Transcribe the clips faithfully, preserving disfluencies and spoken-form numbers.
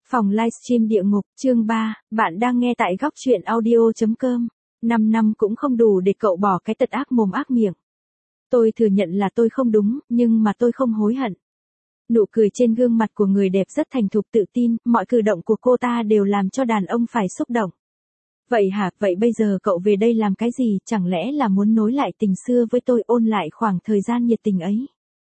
Phòng livestream địa ngục, chương ba, bạn đang nghe tại góc truyện audio.com. Năm năm cũng không đủ để cậu bỏ cái tật ác mồm ác miệng. Tôi thừa nhận là tôi không đúng, nhưng mà tôi không hối hận. Nụ cười trên gương mặt của người đẹp rất thành thục tự tin, mọi cử động của cô ta đều làm cho đàn ông phải xúc động. Vậy hả, vậy bây giờ cậu về đây làm cái gì, chẳng lẽ là muốn nối lại tình xưa với tôi, ôn lại khoảng thời gian nhiệt tình ấy?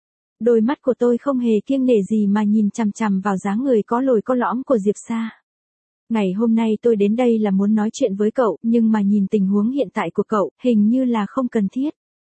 Đôi mắt của tôi không hề kiêng nể gì mà nhìn chằm chằm vào dáng người có lồi có lõm của Diệp Sa. Ngày hôm nay tôi đến đây là muốn nói chuyện với cậu, nhưng mà nhìn tình huống hiện tại của cậu, hình như là không cần thiết.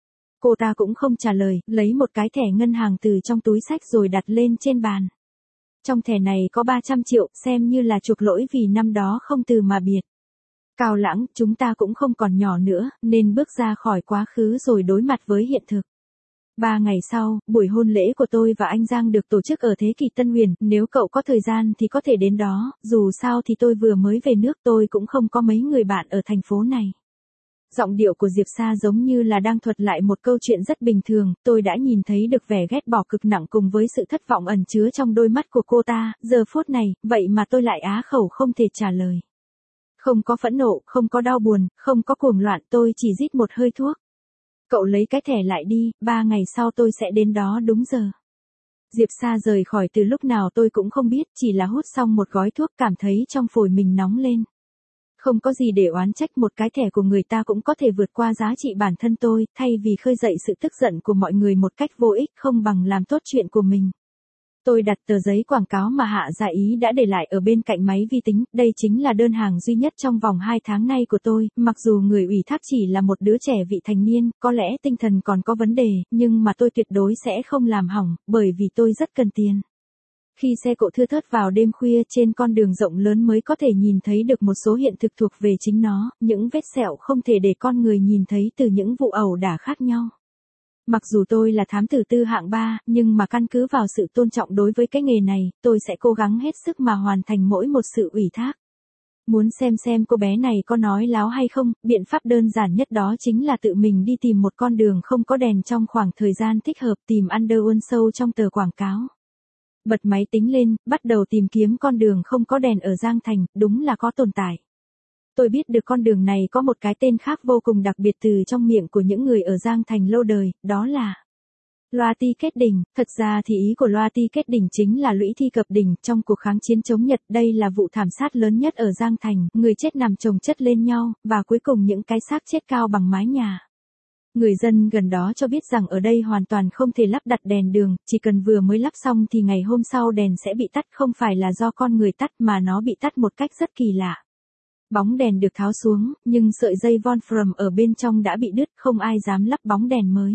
Cô ta cũng không trả lời, lấy một cái thẻ ngân hàng từ trong túi xách rồi đặt lên trên bàn. Trong thẻ này có ba trăm triệu, xem như là chuộc lỗi vì năm đó không từ mà biệt. Cao Lãng, chúng ta cũng không còn nhỏ nữa, nên bước ra khỏi quá khứ rồi đối mặt với hiện thực. Ba ngày sau, buổi hôn lễ của tôi và anh Giang được tổ chức ở Thế Kỷ Tân Huyền, nếu cậu có thời gian thì có thể đến đó, dù sao thì tôi vừa mới về nước, tôi cũng không có mấy người bạn ở thành phố này. Giọng điệu của Diệp Sa giống như là đang thuật lại một câu chuyện rất bình thường, tôi đã nhìn thấy được vẻ ghét bỏ cực nặng cùng với sự thất vọng ẩn chứa trong đôi mắt của cô ta, giờ phút này, vậy mà tôi lại á khẩu không thể trả lời. Không có phẫn nộ, không có đau buồn, không có cuồng loạn, tôi chỉ rít một hơi thuốc. Cậu lấy cái thẻ lại đi, ba ngày sau tôi sẽ đến đó đúng giờ. Diệp Sa rời khỏi từ lúc nào tôi cũng không biết, chỉ là hút xong một gói thuốc cảm thấy trong phổi mình nóng lên. Không có gì để oán trách, một cái thẻ của người ta cũng có thể vượt qua giá trị bản thân tôi, thay vì khơi dậy sự tức giận của mọi người một cách vô ích, không bằng làm tốt chuyện của mình. Tôi đặt tờ giấy quảng cáo mà Hạ Dạ Ý đã để lại ở bên cạnh máy vi tính, đây chính là đơn hàng duy nhất trong vòng hai tháng nay của tôi, mặc dù người ủy thác chỉ là một đứa trẻ vị thành niên, có lẽ tinh thần còn có vấn đề, nhưng mà tôi tuyệt đối sẽ không làm hỏng, bởi vì tôi rất cần tiền. Khi xe cộ thưa thớt vào đêm khuya trên con đường rộng lớn mới có thể nhìn thấy được một số hiện thực thuộc về chính nó, những vết sẹo không thể để con người nhìn thấy từ những vụ ẩu đả khác nhau. Mặc dù tôi là thám tử tư hạng ba, nhưng mà căn cứ vào sự tôn trọng đối với cái nghề này, tôi sẽ cố gắng hết sức mà hoàn thành mỗi một sự ủy thác. Muốn xem xem cô bé này có nói láo hay không, biện pháp đơn giản nhất đó chính là tự mình đi tìm một con đường không có đèn trong khoảng thời gian thích hợp, tìm underworld sâu trong tờ quảng cáo. Bật máy tính lên, bắt đầu tìm kiếm con đường không có đèn ở Giang Thành, đúng là có tồn tại. Tôi biết được con đường này có một cái tên khác vô cùng đặc biệt từ trong miệng của những người ở Giang Thành lâu đời, đó là Loa Ti Kết Đình. Thật ra thì ý của Loa Ti Kết Đình chính là lũy thi cập đỉnh trong cuộc kháng chiến chống Nhật. Đây là vụ thảm sát lớn nhất ở Giang Thành, người chết nằm chồng chất lên nhau, và cuối cùng những cái xác chết cao bằng mái nhà. Người dân gần đó cho biết rằng ở đây hoàn toàn không thể lắp đặt đèn đường, chỉ cần vừa mới lắp xong thì ngày hôm sau đèn sẽ bị tắt, không phải là do con người tắt mà nó bị tắt một cách rất kỳ lạ. Bóng đèn được tháo xuống, nhưng sợi dây Wolfram ở bên trong đã bị đứt, không ai dám lắp bóng đèn mới.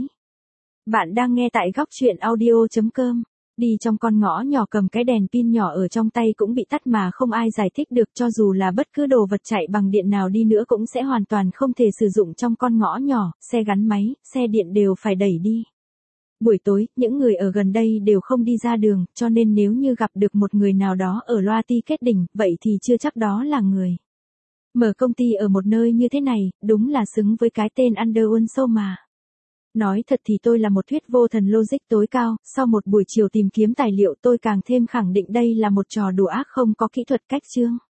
Bạn đang nghe tại góc truyện audio.com. Đi trong con ngõ nhỏ cầm cái đèn pin nhỏ ở trong tay cũng bị tắt mà không ai giải thích được, cho dù là bất cứ đồ vật chạy bằng điện nào đi nữa cũng sẽ hoàn toàn không thể sử dụng trong con ngõ nhỏ, xe gắn máy, xe điện đều phải đẩy đi. Buổi tối, những người ở gần đây đều không đi ra đường, cho nên nếu như gặp được một người nào đó ở Loa Ti Kết Đình, vậy thì chưa chắc đó là người. Mở công ty ở một nơi như thế này, đúng là xứng với cái tên Underworld Show mà. Nói thật thì tôi là một thuyết vô thần logic tối cao, sau một buổi chiều tìm kiếm tài liệu tôi càng thêm khẳng định đây là một trò đùa ác không có kỹ thuật cách chương.